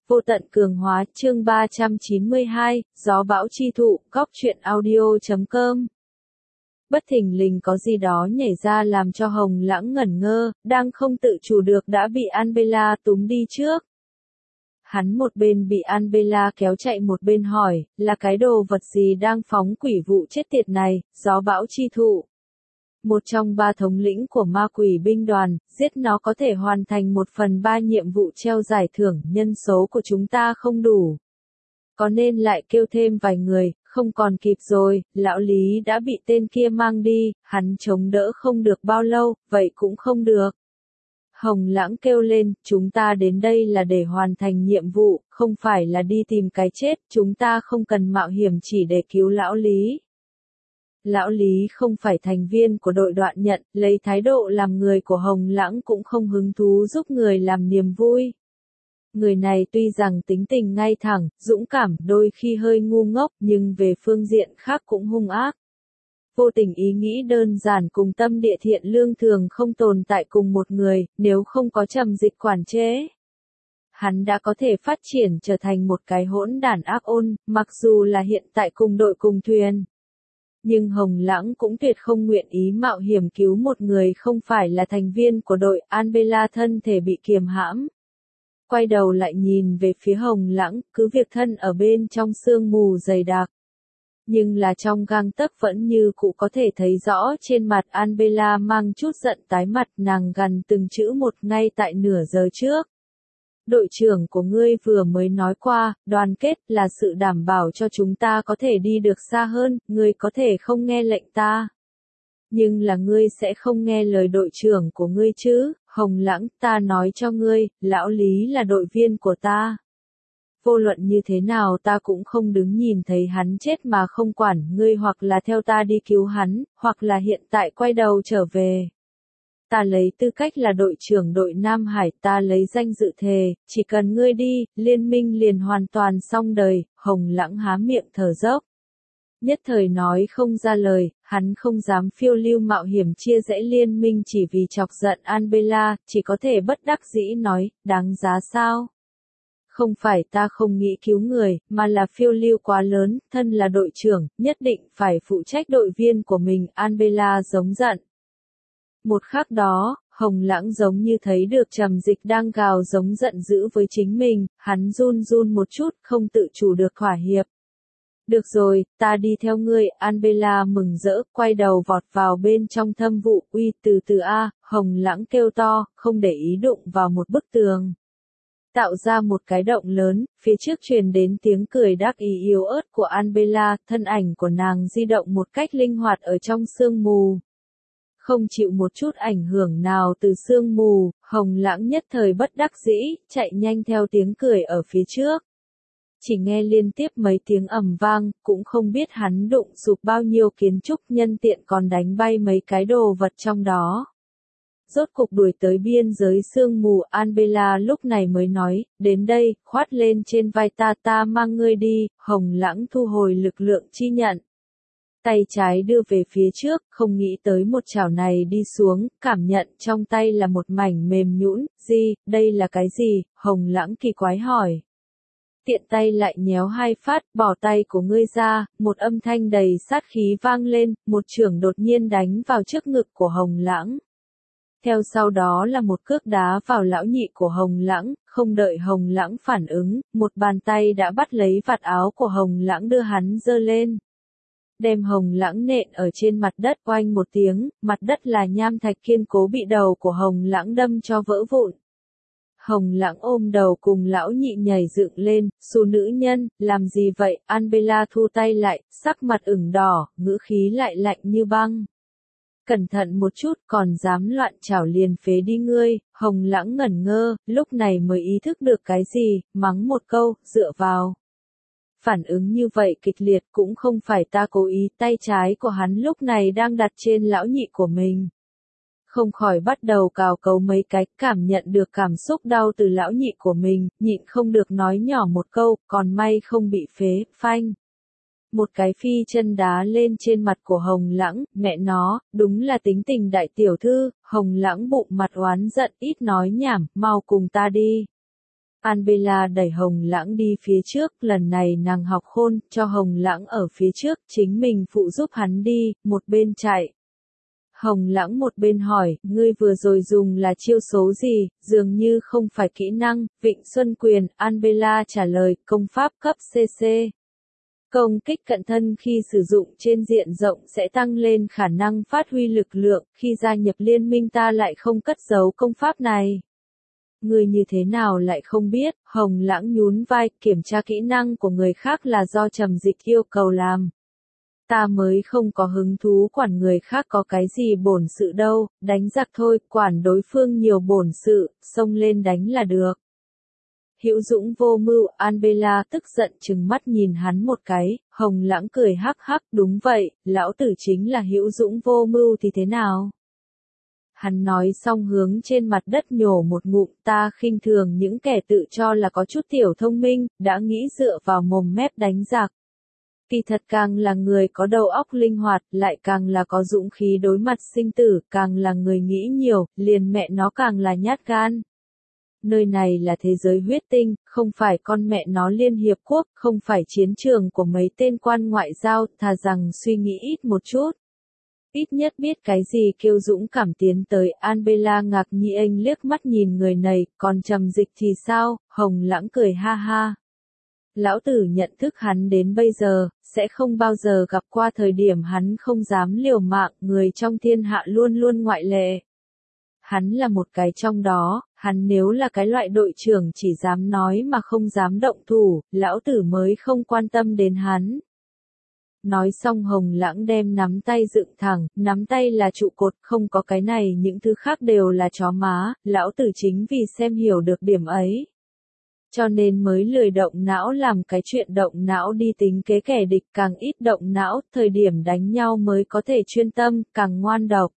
Vô tận cường hóa, chương 392, gió bão chi thụ, góc truyện audio.com. Bất thình lình có gì đó nhảy ra làm cho Hồng Lãng ngẩn ngơ, đang không tự chủ được đã bị An-bê-la túm đi trước. Hắn một bên bị An-bê-la kéo chạy một bên hỏi, là cái đồ vật gì đang phóng quỷ vụ chết tiệt này, gió bão chi thụ. Một trong 3 thống lĩnh của ma quỷ binh đoàn, giết nó có thể hoàn thành 1/3 nhiệm vụ treo giải thưởng, nhân số của chúng ta không đủ. Có nên lại kêu thêm vài người, không còn kịp rồi, lão Lý đã bị tên kia mang đi, hắn chống đỡ không được bao lâu, vậy cũng không được. Hồng Lãng kêu lên, chúng ta đến đây là để hoàn thành nhiệm vụ, không phải là đi tìm cái chết, chúng ta không cần mạo hiểm chỉ để cứu lão Lý. Lão Lý không phải thành viên của đội đoạn nhận, lấy thái độ làm người của Hồng Lãng cũng không hứng thú giúp người làm niềm vui. Người này tuy rằng tính tình ngay thẳng, dũng cảm, đôi khi hơi ngu ngốc, nhưng về phương diện khác cũng hung ác. Vô tình ý nghĩ đơn giản cùng tâm địa thiện lương thường không tồn tại cùng một người, nếu không có Trầm Dịch quản chế. Hắn đã có thể phát triển trở thành một cái hỗn đản ác ôn, mặc dù là hiện tại cùng đội cùng thuyền. Nhưng Hồng Lãng cũng tuyệt không nguyện ý mạo hiểm cứu một người không phải là thành viên của đội. An-bê-la thân thể bị kiềm hãm. Quay đầu lại nhìn về phía Hồng Lãng, cứ việc thân ở bên trong sương mù dày đặc. Nhưng là trong gang tấc vẫn như cụ có thể thấy rõ trên mặt An-bê-la mang chút giận tái mặt, nàng gằn từng chữ một ngay tại nửa giờ trước. Đội trưởng của ngươi vừa mới nói qua, đoàn kết là sự đảm bảo cho chúng ta có thể đi được xa hơn, ngươi có thể không nghe lệnh ta. Nhưng là ngươi sẽ không nghe lời đội trưởng của ngươi chứ, Hồng Lãng, ta nói cho ngươi, lão Lý là đội viên của ta. Vô luận như thế nào ta cũng không đứng nhìn thấy hắn chết mà không quản, ngươi hoặc là theo ta đi cứu hắn, hoặc là hiện tại quay đầu trở về. Ta lấy tư cách là đội trưởng đội Nam Hải, ta lấy danh dự thề, chỉ cần ngươi đi, liên minh liền hoàn toàn xong đời. Hồng Lãng há miệng thở dốc. Nhất thời nói không ra lời, hắn không dám phiêu lưu mạo hiểm chia rẽ liên minh chỉ vì chọc giận An-bê-la, chỉ có thể bất đắc dĩ nói, đáng giá sao? Không phải ta không nghĩ cứu người, mà là phiêu lưu quá lớn, thân là đội trưởng, nhất định phải phụ trách đội viên của mình. An-bê-la giống giận. Một khắc đó, Hồng Lãng giống như thấy được Trầm Dịch đang gào giống giận dữ với chính mình, hắn run run một chút, không tự chủ được thỏa hiệp. Được rồi, ta đi theo ngươi. An-bê-la mừng rỡ, quay đầu vọt vào bên trong thâm vụ. Uy, từ từ a, Hồng Lãng kêu to, không để ý đụng vào một bức tường. Tạo ra một cái động lớn, phía trước truyền đến tiếng cười đắc ý yếu ớt của An-bê-la, thân ảnh của nàng di động một cách linh hoạt ở trong sương mù. Không chịu một chút ảnh hưởng nào từ sương mù, Hồng Lãng nhất thời bất đắc dĩ, chạy nhanh theo tiếng cười ở phía trước. Chỉ nghe liên tiếp mấy tiếng ầm vang, cũng không biết hắn đụng sụp bao nhiêu kiến trúc, nhân tiện còn đánh bay mấy cái đồ vật trong đó. Rốt cục đuổi tới biên giới sương mù, An-bê-la lúc này mới nói, đến đây, khoát lên trên vai ta, ta mang ngươi đi. Hồng Lãng thu hồi lực lượng chi nhận. Tay trái đưa về phía trước, không nghĩ tới một chảo này đi xuống, cảm nhận trong tay là một mảnh mềm nhũn. Gì, đây là cái gì? Hồng Lãng kỳ quái hỏi. Tiện tay lại nhéo 2 phát, bỏ tay của ngươi ra, một âm thanh đầy sát khí vang lên, một chưởng đột nhiên đánh vào trước ngực của Hồng Lãng. Theo sau đó là một cước đá vào lão nhị của Hồng Lãng, không đợi Hồng Lãng phản ứng, một bàn tay đã bắt lấy vạt áo của Hồng Lãng đưa hắn giơ lên. Đem Hồng Lãng nện ở trên mặt đất, oanh một tiếng, mặt đất là nham thạch kiên cố bị đầu của Hồng Lãng đâm cho vỡ vụn. Hồng Lãng ôm đầu cùng lão nhị nhảy dựng lên, xù nữ nhân, làm gì vậy? An-bê-la thu tay lại, sắc mặt ửng đỏ, ngữ khí lại lạnh như băng. Cẩn thận một chút, còn dám loạn chảo liền phế đi ngươi. Hồng Lãng ngẩn ngơ, lúc này mới ý thức được cái gì, mắng một câu, dựa vào. Phản ứng như vậy kịch liệt cũng không phải ta cố ý, tay trái của hắn lúc này đang đặt trên lão nhị của mình. Không khỏi bắt đầu cào cấu mấy cái, cảm nhận được cảm xúc đau từ lão nhị của mình, nhịn không được nói nhỏ một câu, còn may không bị phế, phanh. Một cái phi chân đá lên trên mặt của Hồng Lãng, mẹ nó, đúng là tính tình đại tiểu thư. Hồng Lãng bụng mặt oán giận, ít nói nhảm, mau cùng ta đi. Albella đẩy Hồng Lãng đi phía trước, lần này nàng học khôn, cho Hồng Lãng ở phía trước, chính mình phụ giúp hắn đi, một bên chạy. Hồng Lãng một bên hỏi, ngươi vừa rồi dùng là chiêu số gì, dường như không phải kỹ năng, Vịnh Xuân Quyền, Albella trả lời, công pháp cấp CC. Công kích cận thân khi sử dụng trên diện rộng sẽ tăng lên khả năng phát huy lực lượng, khi gia nhập liên minh ta lại không cất giấu công pháp này. Người như thế nào lại không biết, Hồng Lãng nhún vai, kiểm tra kỹ năng của người khác là do Trầm Dịch yêu cầu làm. Ta mới không có hứng thú quản người khác có cái gì bổn sự đâu, đánh giặc thôi, quản đối phương nhiều bổn sự, xông lên đánh là được. Hữu dũng vô mưu, Albella tức giận trừng mắt nhìn hắn một cái, Hồng Lãng cười hắc hắc, đúng vậy, lão tử chính là hữu dũng vô mưu thì thế nào? Hắn nói xong hướng trên mặt đất nhổ một ngụm, ta khinh thường những kẻ tự cho là có chút tiểu thông minh, đã nghĩ dựa vào mồm mép đánh giặc. Kỳ thật càng là người có đầu óc linh hoạt, lại càng là có dũng khí đối mặt sinh tử, càng là người nghĩ nhiều, liền mẹ nó càng là nhát gan. Nơi này là thế giới huyết tinh, không phải con mẹ nó Liên Hiệp Quốc, không phải chiến trường của mấy tên quan ngoại giao, thà rằng suy nghĩ ít một chút. Ít nhất biết cái gì kêu dũng cảm tiến tới, Albella ngạc nhiên liếc mắt nhìn người này, còn Trầm Dịch thì sao, Hồng Lãng cười ha ha. Lão tử nhận thức hắn đến bây giờ, sẽ không bao giờ gặp qua thời điểm hắn không dám liều mạng, người trong thiên hạ luôn luôn ngoại lệ. Hắn là một cái trong đó, hắn nếu là cái loại đội trưởng chỉ dám nói mà không dám động thủ, lão tử mới không quan tâm đến hắn. Nói xong Hồng Lãng đem nắm tay dựng thẳng, nắm tay là trụ cột, không có cái này những thứ khác đều là chó má, lão tử chính vì xem hiểu được điểm ấy. Cho nên mới lười động não làm cái chuyện động não đi tính kế kẻ địch, càng ít động não, thời điểm đánh nhau mới có thể chuyên tâm, càng ngoan độc.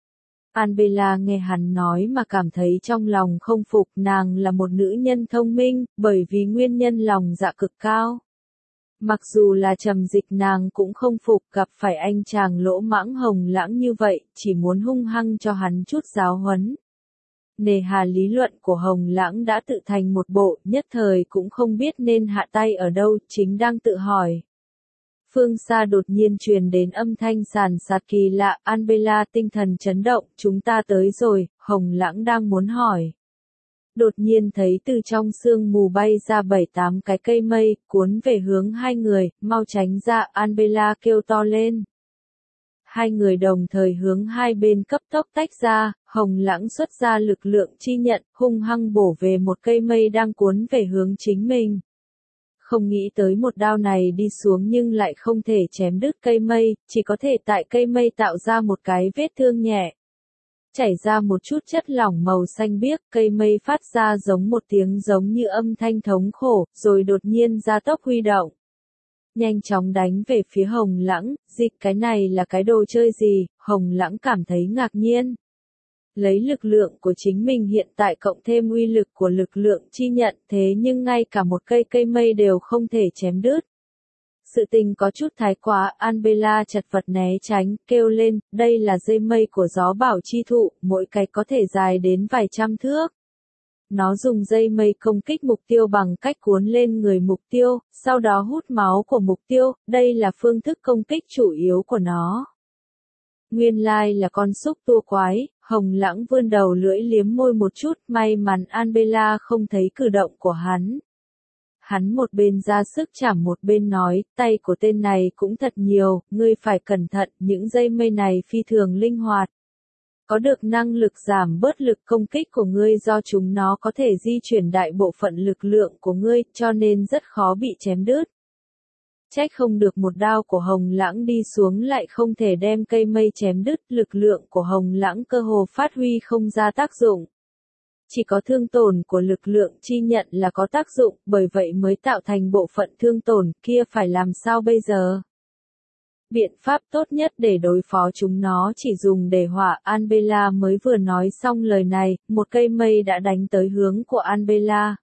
Albella nghe hắn nói mà cảm thấy trong lòng không phục, nàng là một nữ nhân thông minh, bởi vì nguyên nhân lòng dạ cực cao. Mặc dù là Trầm Dịch nàng cũng không phục, gặp phải anh chàng lỗ mãng Hồng Lãng như vậy, chỉ muốn hung hăng cho hắn chút giáo huấn. Nề hà lý luận của Hồng Lãng đã tự thành một bộ, nhất thời cũng không biết nên hạ tay ở đâu, chính đang tự hỏi. Phương xa đột nhiên truyền đến âm thanh sàn sạt kỳ lạ, Albella tinh thần chấn động, chúng ta tới rồi, Hồng Lãng đang muốn hỏi. Đột nhiên thấy từ trong sương mù bay ra 7-8 cái cây mây, cuốn về hướng hai người, mau tránh ra, Albella kêu to lên. Hai người đồng thời hướng hai bên cấp tốc tách ra, Hồng Lãng xuất ra lực lượng chi nhận, hung hăng bổ về một cây mây đang cuốn về hướng chính mình. Không nghĩ tới một đao này đi xuống nhưng lại không thể chém đứt cây mây, chỉ có thể tại cây mây tạo ra một cái vết thương nhẹ. Chảy ra một chút chất lỏng màu xanh biếc, cây mây phát ra giống một tiếng giống như âm thanh thống khổ, rồi đột nhiên gia tốc huy động. Nhanh chóng đánh về phía Hồng Lãng, dịch cái này là cái đồ chơi gì, Hồng Lãng cảm thấy ngạc nhiên. Lấy lực lượng của chính mình hiện tại cộng thêm uy lực của lực lượng chi nhận, thế nhưng ngay cả một cây mây đều không thể chém đứt. Sự tình có chút thái quá, Albella chật vật né tránh, kêu lên, đây là dây mây của gió bảo chi thụ, mỗi cái có thể dài đến vài trăm thước. Nó dùng dây mây công kích mục tiêu bằng cách cuốn lên người mục tiêu, sau đó hút máu của mục tiêu, đây là phương thức công kích chủ yếu của nó. Nguyên lai là con xúc tua quái, Hồng Lãng vươn đầu lưỡi liếm môi một chút, may mắn Albella không thấy cử động của hắn. Hắn một bên ra sức chảm một bên nói, tay của tên này cũng thật nhiều, ngươi phải cẩn thận, những dây mây này phi thường linh hoạt. Có được năng lực giảm bớt lực công kích của ngươi do chúng nó có thể di chuyển đại bộ phận lực lượng của ngươi, cho nên rất khó bị chém đứt. Trách không được một đao của Hồng Lãng đi xuống lại không thể đem cây mây chém đứt, lực lượng của Hồng Lãng cơ hồ phát huy không ra tác dụng. Chỉ có thương tổn của lực lượng chi nhận là có tác dụng, bởi vậy mới tạo thành bộ phận thương tổn, kia phải làm sao bây giờ? Biện pháp tốt nhất để đối phó chúng nó chỉ dùng để hỏa, Albella mới vừa nói xong lời này, một cây mây đã đánh tới hướng của Albella.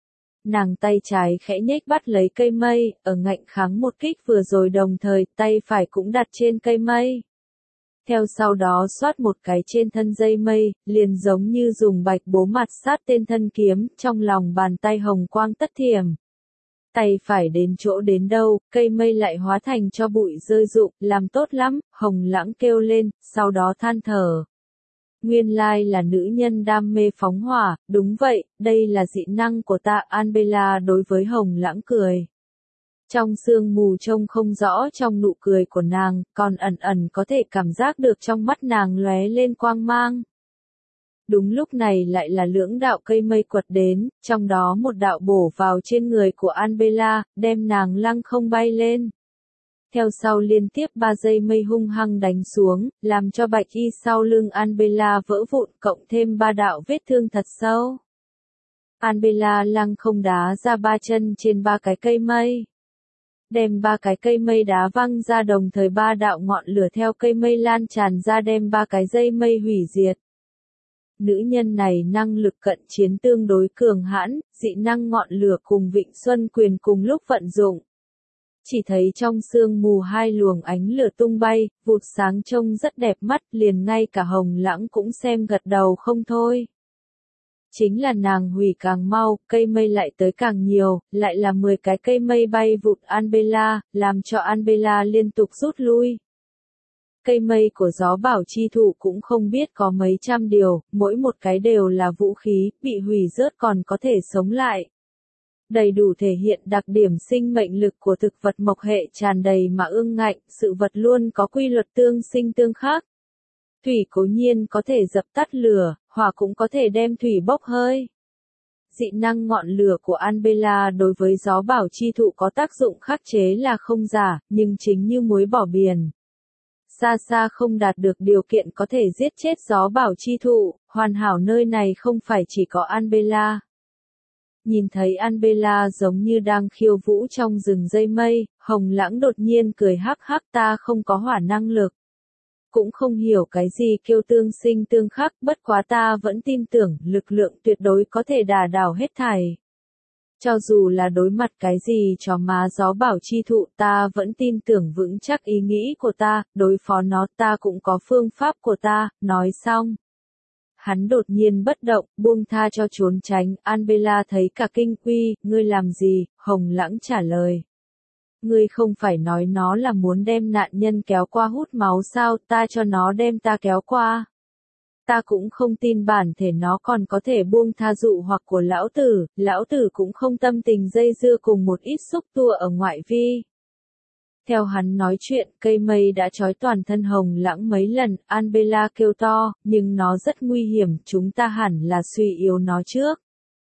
Nàng tay trái khẽ nhếch bắt lấy cây mây, ở ngạnh kháng một kích vừa rồi đồng thời tay phải cũng đặt trên cây mây. Theo sau đó xoát một cái trên thân dây mây, liền giống như dùng bạch bố mặt sát tên thân kiếm, trong lòng bàn tay hồng quang tất thiểm. Tay phải đến chỗ đến đâu, cây mây lại hóa thành cho bụi rơi rụng, làm tốt lắm, Hồng Lãng kêu lên, sau đó than thở. Nguyên lai là nữ nhân đam mê phóng hỏa, đúng vậy, đây là dị năng của ta. Albella đối với Hồng Lãng cười. Trong sương mù trông không rõ trong nụ cười của nàng, còn ẩn ẩn có thể cảm giác được trong mắt nàng lóe lên quang mang. Đúng lúc này lại là lưỡng đạo cây mây quật đến, trong đó một đạo bổ vào trên người của Albella, đem nàng lăng không bay lên. Theo sau liên tiếp 3 dây mây hung hăng đánh xuống, làm cho bạch y sau lưng Albella vỡ vụn, cộng thêm 3 đạo vết thương thật sâu. Albella lăng không đá ra 3 chân trên 3 cái cây mây. Đem 3 cái cây mây đá văng ra, đồng thời 3 đạo ngọn lửa theo cây mây lan tràn ra đem 3 cái dây mây hủy diệt. Nữ nhân này năng lực cận chiến tương đối cường hãn, dị năng ngọn lửa cùng Vịnh Xuân Quyền cùng lúc vận dụng. Chỉ thấy trong sương mù 2 luồng ánh lửa tung bay, vụt sáng trông rất đẹp mắt, liền ngay cả Hồng Lãng cũng xem gật đầu không thôi. Chính là nàng hủy càng mau, cây mây lại tới càng nhiều, lại là 10 cái cây mây bay vụt Albella, làm cho Albella liên tục rút lui. Cây mây của gió bảo chi thụ cũng không biết có mấy trăm điều, mỗi một cái đều là vũ khí, bị hủy rớt còn có thể sống lại. Đầy đủ thể hiện đặc điểm sinh mệnh lực của thực vật mộc hệ tràn đầy mà ương ngạnh, sự vật luôn có quy luật tương sinh tương khắc. Thủy cố nhiên có thể dập tắt lửa, hỏa cũng có thể đem thủy bốc hơi. Dị năng ngọn lửa của Albella đối với gió bảo chi thụ có tác dụng khắc chế là không giả, nhưng chính như muối bỏ biển. Xa xa không đạt được điều kiện có thể giết chết gió bảo chi thụ, hoàn hảo nơi này không phải chỉ có Albella. Nhìn thấy Albella giống như đang khiêu vũ trong rừng dây mây, Hồng Lãng đột nhiên cười hắc hắc, ta không có hỏa năng lực. Cũng không hiểu cái gì kêu tương sinh tương khắc, bất quá ta vẫn tin tưởng lực lượng tuyệt đối có thể đả đảo hết thảy. Cho dù là đối mặt cái gì chó má gió bảo chi thụ, ta vẫn tin tưởng vững chắc ý nghĩ của ta, đối phó nó ta cũng có phương pháp của ta. Nói xong, hắn đột nhiên bất động, buông tha cho trốn tránh. Albella thấy cả kinh, uy, ngươi làm gì? Hồng Lãng trả lời. Ngươi không phải nói nó là muốn đem nạn nhân kéo qua hút máu sao, ta cho nó đem ta kéo qua. Ta cũng không tin bản thể nó còn có thể buông tha dụ hoặc của lão tử cũng không tâm tình dây dưa cùng một ít xúc tua ở ngoại vi. Theo hắn nói chuyện, cây mây đã trói toàn thân Hồng Lãng mấy lần, Albella kêu to, nhưng nó rất nguy hiểm, chúng ta hẳn là suy yếu nó trước.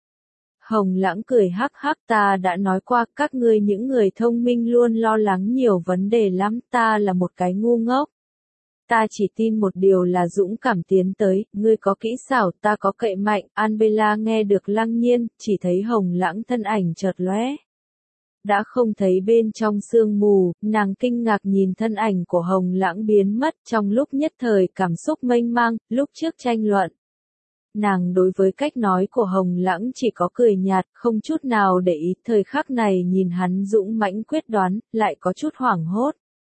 Hồng Lãng cười hắc hắc, ta đã nói qua, các ngươi những người thông minh luôn lo lắng nhiều vấn đề lắm, ta là một cái ngu ngốc. Ta chỉ tin một điều là dũng cảm tiến tới, ngươi có kỹ xảo, ta có cậy mạnh. Albella nghe được Lăng Nhiên, chỉ thấy Hồng Lãng thân ảnh chợt lóe. Đã không thấy bên trong sương mù, nàng kinh ngạc nhìn thân ảnh của Hồng Lãng biến mất, trong lúc nhất thời cảm xúc mênh mang, lúc trước tranh luận. Nàng đối với cách nói của Hồng Lãng chỉ có cười nhạt, không chút nào để ý, thời khắc này nhìn hắn dũng mãnh quyết đoán, lại có chút hoảng hốt.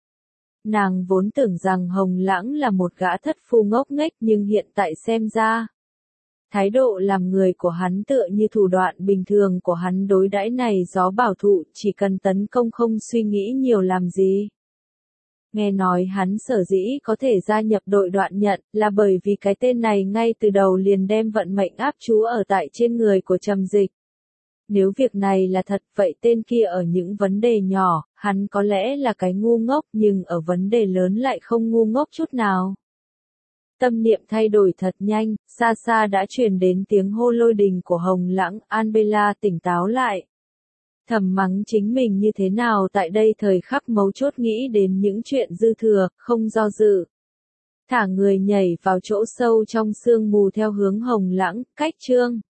Nàng vốn tưởng rằng Hồng Lãng là một gã thất phu ngốc nghếch, nhưng hiện tại xem ra, thái độ làm người của hắn tựa như thủ đoạn bình thường của hắn đối đãi này gió bảo thụ, chỉ cần tấn công không suy nghĩ nhiều làm gì. Nghe nói hắn sở dĩ có thể gia nhập đội Đoạn Nhận, là bởi vì cái tên này ngay từ đầu liền đem vận mệnh áp chú ở tại trên người của Trầm Dịch. Nếu việc này là thật, vậy tên kia ở những vấn đề nhỏ, hắn có lẽ là cái ngu ngốc, nhưng ở vấn đề lớn lại không ngu ngốc chút nào. Tâm niệm thay đổi thật nhanh, xa xa đã truyền đến tiếng hô lôi đình của Hồng Lãng. Albella tỉnh táo lại. Thầm mắng chính mình như thế nào tại đây thời khắc mấu chốt, nghĩ đến những chuyện dư thừa, không do dự. Thả người nhảy vào chỗ sâu trong sương mù theo hướng Hồng Lãng, cách chương.